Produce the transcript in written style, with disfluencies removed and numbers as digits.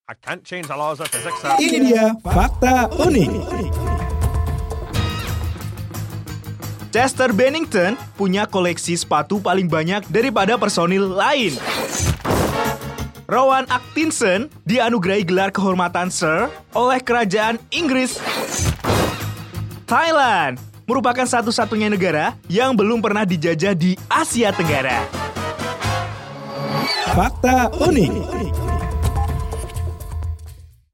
I can't change the laws of physics. Ini dia fakta unik. Chester Bennington punya koleksi sepatu paling banyak daripada personil lain. Rowan Atkinson dianugerahi gelar kehormatan Sir oleh kerajaan Inggris. Thailand merupakan satu-satunya negara yang belum pernah dijajah di Asia Tenggara. Fakta unik.